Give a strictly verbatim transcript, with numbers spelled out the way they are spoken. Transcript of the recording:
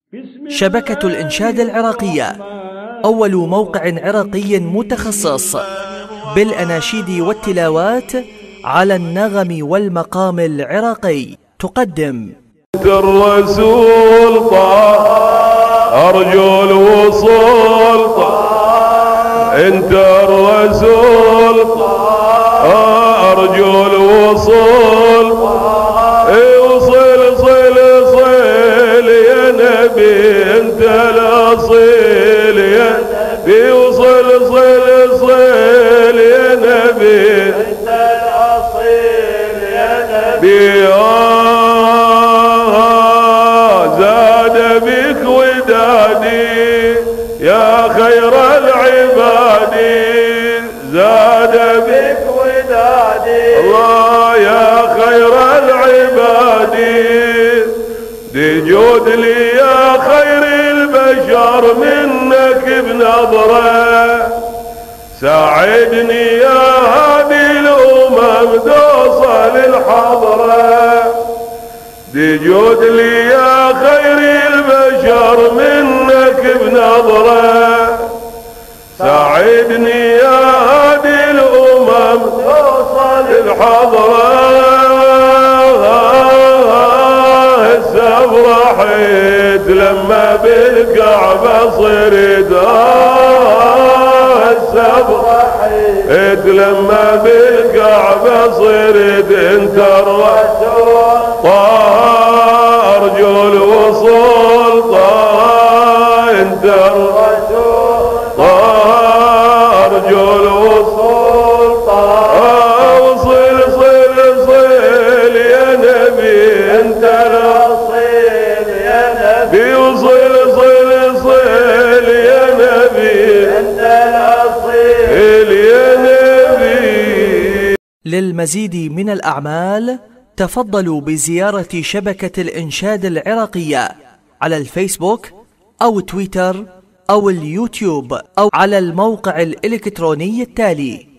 شبكة الإنشاد العراقية، أول موقع عراقي متخصص بالأناشيد والتلاوات على النغم والمقام العراقي، تقدم الرسول طه أرجو الوصول طه، أنت الرسول طه أرجو الوصول طه، وصل صل صل يا نبي أنت الأصيل يا نبي، وصل صل صل يا نبي أنت الأصيل يا نبي. بك ودادي يا خير العباد، زاد بك ودادي الله يا خير العباد، دي جود لي يا خير البشر منك بنظرة، ساعدني يا هادي الأمم توصل الحضرة، دي جود لي يا خير البشر منك بنظرة، ساعدني يا هادي الأمم توصل الحضرة. هسه فرحت لما بالكعبة صرت، هسه فرحت لما بالكعبة صرت، انت الرسول طه أرجو الوصول طه، أنت الرسول طه أرجو الوصول طه، وصل صل صل يا نبي أنت الأصيل يا نبي، وصل صل صل يا نبي أنت الأصيل يا نبي. للمزيد من الأعمال تفضلوا بزيارة شبكة الإنشاد العراقية على الفيسبوك أو تويتر أو اليوتيوب أو على الموقع الإلكتروني التالي